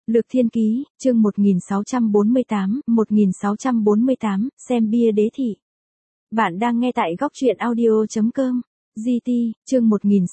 Lược Thiên Ký, chương 1648, xem bia đế thị. Bạn đang nghe tại góc truyện audio.com. GT, chương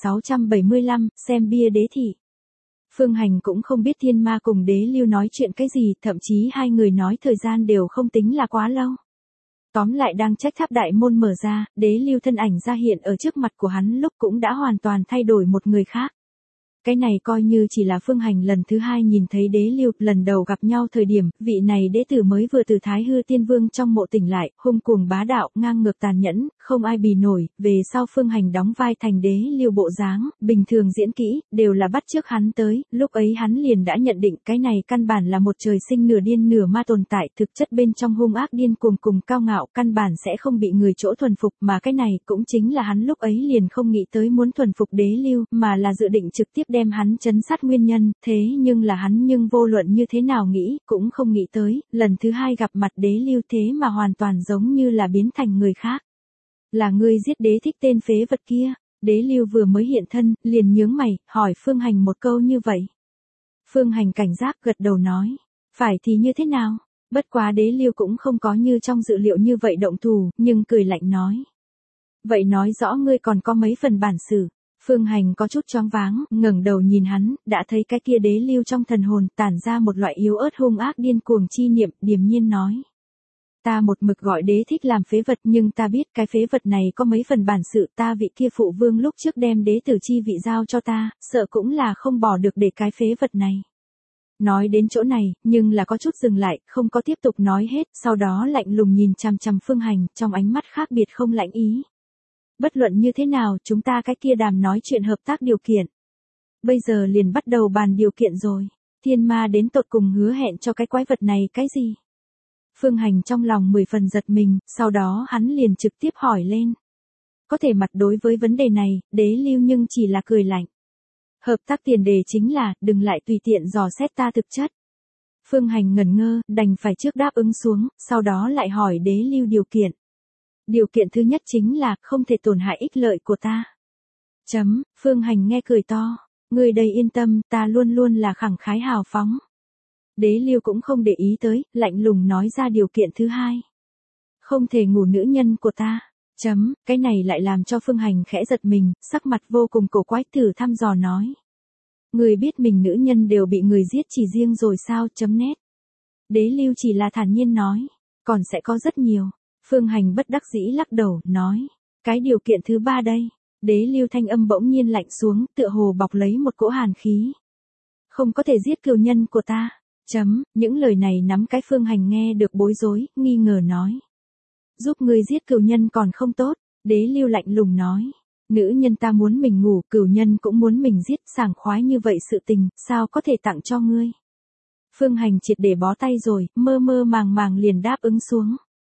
1675, xem bia đế thị. Phương Hành cũng không biết Thiên Ma cùng Đế Lưu nói chuyện cái gì, thậm chí hai người nói thời gian đều không tính là quá lâu. Tóm lại đang trách tháp đại môn mở ra, Đế Lưu thân ảnh ra hiện ở trước mặt của hắn lúc cũng đã hoàn toàn thay đổi một người khác. Cái này coi như chỉ là Phương Hành lần thứ hai nhìn thấy Đế Lưu, lần đầu gặp nhau thời điểm, vị này đế tử mới vừa từ Thái Hư Tiên Vương trong mộ tỉnh lại, hung cuồng bá đạo, ngang ngược tàn nhẫn, không ai bì nổi, về sau Phương Hành đóng vai thành Đế Lưu bộ dáng, bình thường diễn kỹ, đều là bắt chước hắn tới, lúc ấy hắn liền đã nhận định cái này căn bản là một trời sinh nửa điên nửa ma tồn tại, thực chất bên trong hung ác điên cuồng cùng cao ngạo, căn bản sẽ không bị người chỗ thuần phục, mà cái này cũng chính là hắn lúc ấy liền không nghĩ tới muốn thuần phục Đế Lưu, mà là dự định trực tiếp đem hắn trấn sát nguyên nhân, thế nhưng là hắn nhưng vô luận như thế nào nghĩ, cũng không nghĩ tới, lần thứ hai gặp mặt Đế Lưu thế mà hoàn toàn giống như là biến thành người khác. Là ngươi giết Đế Thích tên phế vật kia. Đế Lưu vừa mới hiện thân, liền nhướng mày, hỏi Phương Hành một câu như vậy. Phương Hành cảnh giác gật đầu nói, phải thì như thế nào? Bất quá Đế Lưu cũng không có như trong dự liệu như vậy động thủ, nhưng cười lạnh nói. Vậy nói rõ ngươi còn có mấy phần bản sự. Phương Hành có chút choáng váng, ngẩng đầu nhìn hắn, đã thấy cái kia Đế Lưu trong thần hồn tản ra một loại yếu ớt hung ác điên cuồng chi niệm, điềm nhiên nói. Ta một mực gọi Đế Thích làm phế vật, nhưng ta biết cái phế vật này có mấy phần bản sự, ta vị kia phụ vương lúc trước đem đế tử chi vị giao cho ta, sợ cũng là không bỏ được để cái phế vật này. Nói đến chỗ này, nhưng là có chút dừng lại, không có tiếp tục nói hết, sau đó lạnh lùng nhìn chằm chằm Phương Hành, trong ánh mắt khác biệt không lãnh ý. Bất luận như thế nào, chúng ta cái kia đàm nói chuyện hợp tác điều kiện. Bây giờ liền bắt đầu bàn điều kiện rồi. Thiên Ma đến tột cùng hứa hẹn cho cái quái vật này cái gì? Phương Hành trong lòng 10 phần giật mình, sau đó hắn liền trực tiếp hỏi lên. Có thể mặt đối với vấn đề này, Đế Lưu nhưng chỉ là cười lạnh. Hợp tác tiền đề chính là, đừng lại tùy tiện dò xét ta thực chất. Phương Hành ngẩn ngơ, đành phải trước đáp ứng xuống, sau đó lại hỏi Đế Lưu điều kiện. Điều kiện thứ nhất chính là, không thể tổn hại ích lợi của ta. Phương Hành nghe cười to. Người đây yên tâm, ta luôn luôn là khẳng khái hào phóng. Đế Lưu cũng không để ý tới, lạnh lùng nói ra điều kiện thứ hai. Không thể ngủ nữ nhân của ta. Cái này lại làm cho Phương Hành khẽ giật mình, sắc mặt vô cùng cổ quái, thử thăm dò nói. Người biết mình nữ nhân đều bị người giết chỉ riêng rồi sao? Net. Đế Lưu chỉ là thản nhiên nói. Còn sẽ có rất nhiều. Phương Hành bất đắc dĩ lắc đầu, nói. Cái điều kiện thứ ba đây. Đế Lưu thanh âm bỗng nhiên lạnh xuống, tựa hồ bọc lấy một cỗ hàn khí. Không có thể giết cừu nhân của ta. Những lời này nắm cái Phương Hành nghe được bối rối, nghi ngờ nói. Giúp ngươi giết cừu nhân còn không tốt. Đế Lưu lạnh lùng nói. Nữ nhân ta muốn mình ngủ, cừu nhân cũng muốn mình giết, sảng khoái như vậy sự tình, sao có thể tặng cho ngươi. Phương Hành triệt để bó tay rồi, mơ mơ màng màng liền đáp ứng xuống.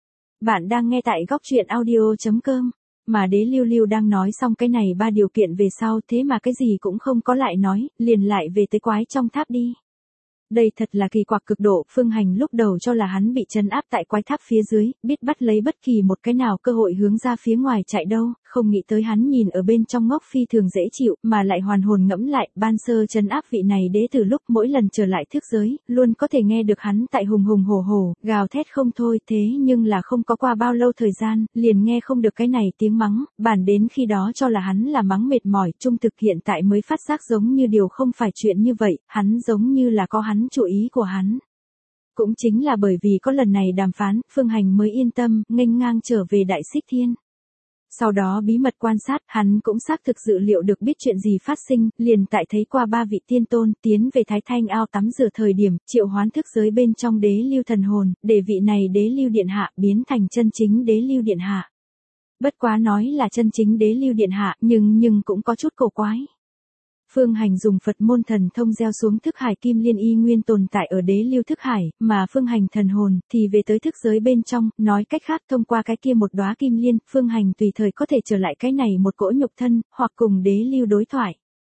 Bạn đang nghe tại góc truyện audio.com, mà Đế Lưu đang nói xong cái này ba điều kiện về sau, thế mà cái gì cũng không có lại nói, liền lại về tới quái trong tháp đi. Đây thật là kỳ quặc cực độ, Phương Hành lúc đầu cho là hắn bị trấn áp tại quái tháp phía dưới, biết bắt lấy bất kỳ một cái nào cơ hội hướng ra phía ngoài chạy đâu, không nghĩ tới hắn nhìn ở bên trong ngốc phi thường dễ chịu, mà lại hoàn hồn ngẫm lại, ban sơ trấn áp vị này đế từ lúc mỗi lần trở lại thức giới, luôn có thể nghe được hắn tại hùng hùng hổ hổ, gào thét không thôi, thế nhưng là không có qua bao lâu thời gian, liền nghe không được cái này tiếng mắng, bản đến khi đó cho là hắn là mắng mệt mỏi, trung thực hiện tại mới phát giác giống như điều không phải chuyện như vậy, hắn giống như là có hắn chủ ý của hắn. Cũng chính là bởi vì có lần này đàm phán, Phương Hành mới yên tâm, nghênh ngang trở về Đại Xích Thiên. Sau đó bí mật quan sát, hắn cũng xác thực dự liệu được biết chuyện gì phát sinh, liền tại thấy qua ba vị tiên tôn, tiến về Thái Thanh ao tắm rửa thời điểm, triệu hoán thức giới bên trong Đế Lưu thần hồn, để vị này Đế Lưu Điện Hạ biến thành chân chính Đế Lưu Điện Hạ. Bất quá nói là chân chính Đế Lưu Điện Hạ, nhưng cũng có chút cổ quái. Phương Hành dùng Phật môn thần thông gieo xuống thức hải kim liên y nguyên tồn tại ở Đế Lưu thức hải, mà Phương Hành thần hồn thì về tới thức giới bên trong, nói cách khác thông qua cái kia một đóa kim liên, Phương Hành tùy thời có thể trở lại cái này một cỗ nhục thân, hoặc cùng Đế Lưu đối thoại.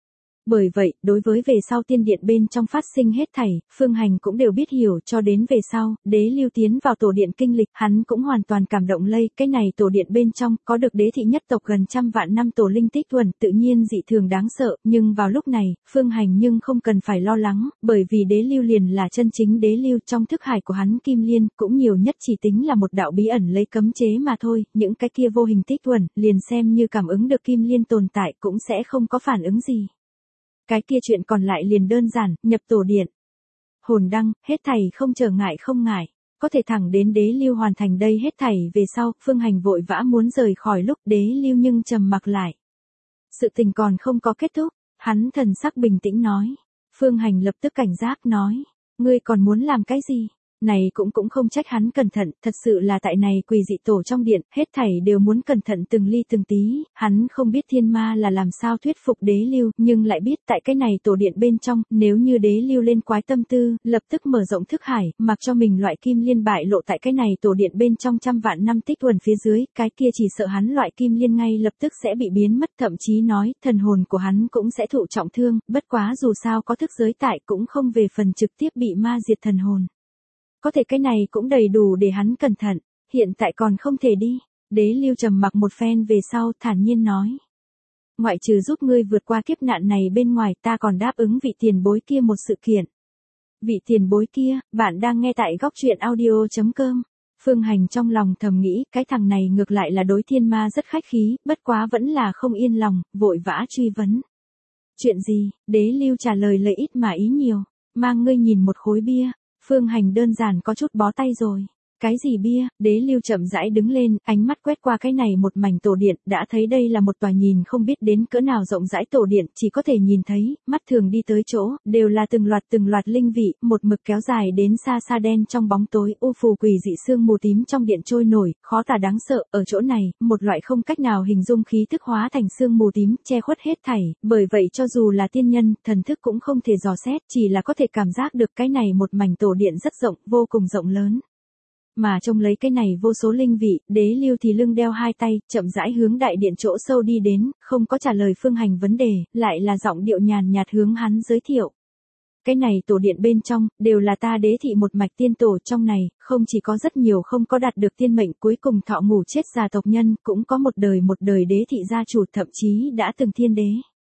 Bởi vậy, đối với về sau tiên điện bên trong phát sinh hết thảy, Phương Hành cũng đều biết hiểu cho đến về sau, Đế Lưu tiến vào tổ điện kinh lịch, hắn cũng hoàn toàn cảm động lây, cái này tổ điện bên trong, có được đế thị nhất tộc gần 100 vạn năm tổ linh tích thuần, tự nhiên dị thường đáng sợ, nhưng vào lúc này, Phương Hành nhưng không cần phải lo lắng, bởi vì Đế Lưu liền là chân chính Đế Lưu trong thức hải của hắn Kim Liên, cũng nhiều nhất chỉ tính là một đạo bí ẩn lấy cấm chế mà thôi, những cái kia vô hình tích thuần, liền xem như cảm ứng được Kim Liên tồn tại cũng sẽ không có phản ứng gì. Cái kia chuyện còn lại liền đơn giản, nhập tổ điện. Hồn đăng, hết thảy không trở ngại không ngại. Có thể thẳng đến Đế Lưu hoàn thành đây hết thảy về sau, Phương Hành vội vã muốn rời khỏi lúc Đế Lưu nhưng trầm mặc lại. Sự tình còn không có kết thúc, hắn thần sắc bình tĩnh nói. Phương Hành lập tức cảnh giác nói. Ngươi còn muốn làm cái gì? Này cũng không trách hắn cẩn thận, thật sự là tại này quỷ dị tổ trong điện, hết thảy đều muốn cẩn thận từng ly từng tí, hắn không biết thiên ma là làm sao thuyết phục Đế Lưu, nhưng lại biết tại cái này tổ điện bên trong, nếu như Đế Lưu lên quái tâm tư, lập tức mở rộng thức hải, mặc cho mình loại Kim Liên bại lộ tại cái này tổ điện bên trong 100 vạn năm tích thuần phía dưới, cái kia chỉ sợ hắn loại Kim Liên ngay lập tức sẽ bị biến mất, thậm chí nói, thần hồn của hắn cũng sẽ thụ trọng thương, bất quá dù sao có thức giới tại cũng không về phần trực tiếp bị ma diệt thần hồn. Có thể cái này cũng đầy đủ để hắn cẩn thận, hiện tại còn không thể đi. Đế Lưu trầm mặc một phen về sau thản nhiên nói. Ngoại trừ giúp ngươi vượt qua kiếp nạn này bên ngoài ta còn đáp ứng vị tiền bối kia một sự kiện. Vị tiền bối kia, bạn đang nghe tại góc truyện audio.com. Phương Hành trong lòng thầm nghĩ cái thằng này ngược lại là đối thiên ma rất khách khí, bất quá vẫn là không yên lòng, vội vã truy vấn. Chuyện gì? Đế Lưu trả lời lời ít mà ý nhiều, mang ngươi nhìn một khối bia. Phương Hành đơn giản có chút bó tay rồi. Cái gì bia? Đế Lưu chậm rãi đứng lên, ánh mắt quét qua cái này một mảnh tổ điện, đã thấy đây là một tòa nhìn không biết đến cỡ nào rộng rãi tổ điện, chỉ có thể nhìn thấy, mắt thường đi tới chỗ, đều là từng loạt linh vị, một mực kéo dài đến xa xa đen trong bóng tối, u phù quỷ dị sương mù tím trong điện trôi nổi, khó tả đáng sợ, ở chỗ này, một loại không cách nào hình dung khí thức hóa thành sương mù tím, che khuất hết thảy, bởi vậy cho dù là tiên nhân, thần thức cũng không thể dò xét, chỉ là có thể cảm giác được cái này một mảnh tổ điện rất rộng, vô cùng rộng lớn. Mà trông lấy cái này vô số linh vị, Đế Lưu thì lưng đeo hai tay, chậm rãi hướng đại điện chỗ sâu đi đến, không có trả lời Phương Hành vấn đề, lại là giọng điệu nhàn nhạt hướng hắn giới thiệu. Cái này tổ điện bên trong, đều là ta Đế thị một mạch tiên tổ trong này, không chỉ có rất nhiều không có đạt được tiên mệnh cuối cùng thọ ngủ chết già tộc nhân, cũng có một đời Đế thị gia chủ thậm chí đã từng thiên đế.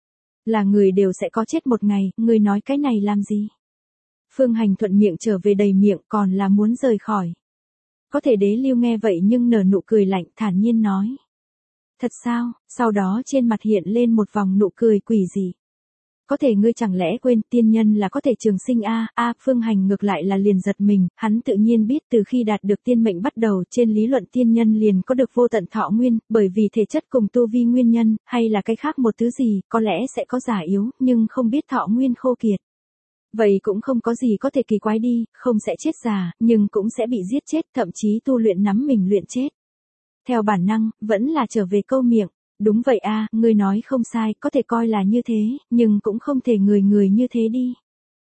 Là người đều sẽ có chết một ngày, người nói cái này làm gì? Phương Hành thuận miệng trở về đầy miệng còn là muốn rời khỏi. Có thể Đế Lưu nghe vậy nhưng nở nụ cười lạnh thản nhiên nói. Thật sao? Sau đó trên mặt hiện lên một vòng nụ cười quỷ dị. Có thể ngươi chẳng lẽ quên tiên nhân là có thể trường sinh Phương Hành ngược lại là liền giật mình, hắn tự nhiên biết từ khi đạt được tiên mệnh bắt đầu trên lý luận tiên nhân liền có được vô tận thọ nguyên, bởi vì thể chất cùng tu vi nguyên nhân, hay là cái khác một thứ gì, có lẽ sẽ có già yếu, nhưng không biết thọ nguyên khô kiệt. Vậy cũng không có gì có thể kỳ quái đi, không sẽ chết già, nhưng cũng sẽ bị giết chết, thậm chí tu luyện nắm mình luyện chết. Theo bản năng, vẫn là trở về câu miệng. Đúng vậy ngươi nói không sai, có thể coi là như thế, nhưng cũng không thể người như thế đi.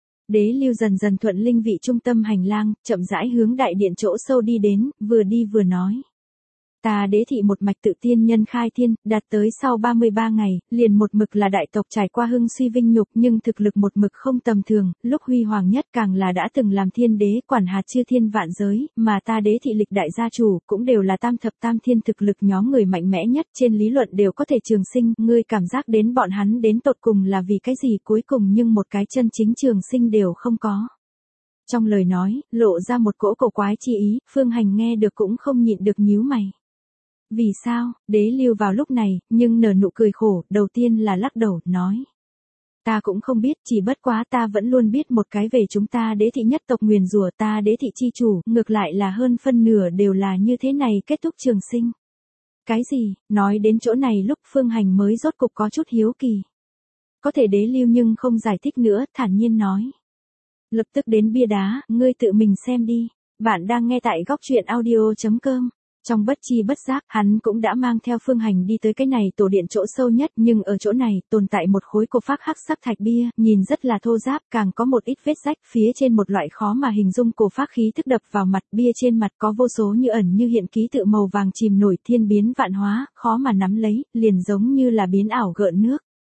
Đế Lưu dần dần thuận linh vị trung tâm hành lang, chậm rãi hướng đại điện chỗ sâu đi đến, vừa đi vừa nói. Ta Đế thị một mạch tự tiên nhân khai thiên, đạt tới sau 33 ngày, liền một mực là đại tộc trải qua hưng suy vinh nhục nhưng thực lực một mực không tầm thường, lúc huy hoàng nhất càng là đã từng làm thiên đế quản hạt chư thiên vạn giới, mà ta Đế thị lịch đại gia chủ cũng đều là tam thập tam thiên thực lực nhóm người mạnh mẽ nhất trên lý luận đều có thể trường sinh, ngươi cảm giác đến bọn hắn đến tột cùng là vì cái gì cuối cùng nhưng một cái chân chính trường sinh đều không có. Trong lời nói, lộ ra một cỗ cổ quái chi ý, Phương Hành nghe được cũng không nhịn được nhíu mày. Vì sao? Đế Lưu vào lúc này, nhưng nở nụ cười khổ, đầu tiên là lắc đầu, nói. Ta cũng không biết, chỉ bất quá ta vẫn luôn biết một cái về chúng ta Đế thị nhất tộc nguyền rủa ta Đế thị chi chủ, ngược lại là hơn phân nửa đều là như thế này kết thúc trường sinh. Cái gì? Nói đến chỗ này lúc Phương Hành mới rốt cục có chút hiếu kỳ. Có thể Đế Lưu nhưng không giải thích nữa, thản nhiên nói. Lập tức đến bia đá, ngươi tự mình xem đi. Bạn đang nghe tại góc truyện audio.com. Trong bất chi bất giác, hắn cũng đã mang theo Phương Hành đi tới cái này tổ điện chỗ sâu nhất, nhưng ở chỗ này, tồn tại một khối cổ phác hắc sắc thạch bia, nhìn rất là thô ráp, càng có một ít vết rách, phía trên một loại khó mà hình dung cổ phác khí thức đập vào mặt, bia trên mặt có vô số như ẩn như hiện ký tự màu vàng chìm nổi thiên biến vạn hóa, khó mà nắm lấy, liền giống như là biến ảo gợn nước.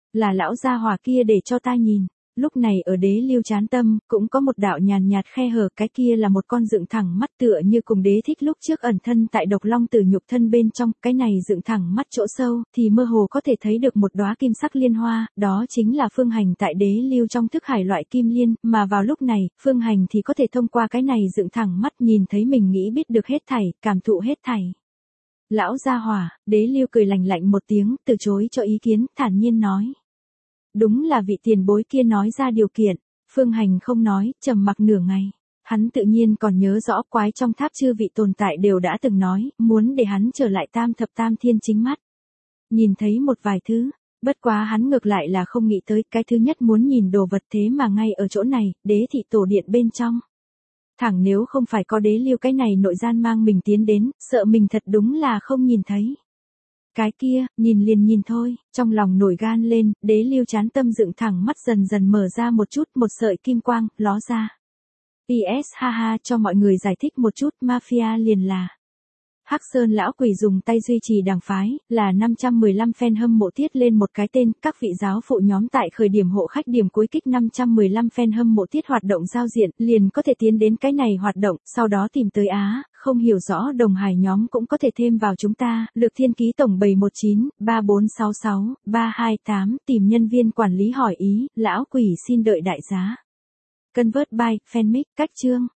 Là lão gia hỏa kia để cho ta nhìn. Lúc này ở đế lưu chán tâm, cũng có một đạo nhàn nhạt khe hở, cái kia là một con dựng thẳng mắt tựa như cùng đế thích lúc trước ẩn thân tại độc long tử nhục thân bên trong, cái này dựng thẳng mắt chỗ sâu, thì mơ hồ có thể thấy được một đóa kim sắc liên hoa, đó chính là Phương Hành tại đế lưu trong thức hải loại kim liên, mà vào lúc này, Phương Hành thì có thể thông qua cái này dựng thẳng mắt nhìn thấy mình nghĩ biết được hết thảy, cảm thụ hết thảy. Lão gia hỏa, đế lưu cười lạnh lạnh một tiếng, từ chối cho ý kiến, thản nhiên nói. Đúng là vị tiền bối kia nói ra điều kiện. Phương Hành không nói, trầm mặc nửa ngày. Hắn tự nhiên còn nhớ rõ quái trong tháp chư vị tồn tại đều đã từng nói, muốn để hắn trở lại tam thập tam thiên chính mắt. Nhìn thấy một vài thứ, bất quá hắn ngược lại là không nghĩ tới cái thứ nhất muốn nhìn đồ vật, thế mà ngay ở chỗ này, đế thị tổ điện bên trong. Thẳng nếu không phải có đế lưu cái này nội gian mang mình tiến đến, sợ mình thật đúng là không nhìn thấy. Cái kia, nhìn liền nhìn thôi, trong lòng nổi gan lên, đế lưu chán tâm dựng thẳng mắt dần dần mở ra một chút, một sợi kim quang, ló ra. PS ha ha, cho mọi người giải thích một chút, mafia liền là. Hắc Sơn lão quỷ dùng tay duy trì đảng phái, là 515 fan hâm mộ tiết lên một cái tên, các vị giáo phụ nhóm tại khởi điểm hộ khách điểm cuối kích 515 fan hâm mộ tiết hoạt động giao diện, liền có thể tiến đến cái này hoạt động, sau đó tìm tới Á, không hiểu rõ đồng hài nhóm cũng có thể thêm vào chúng ta, Lược Thiên Ký tổng 719, 3466, 328, tìm nhân viên quản lý hỏi ý, lão quỷ xin đợi đại giá. Convert by, fanmic, cách chương.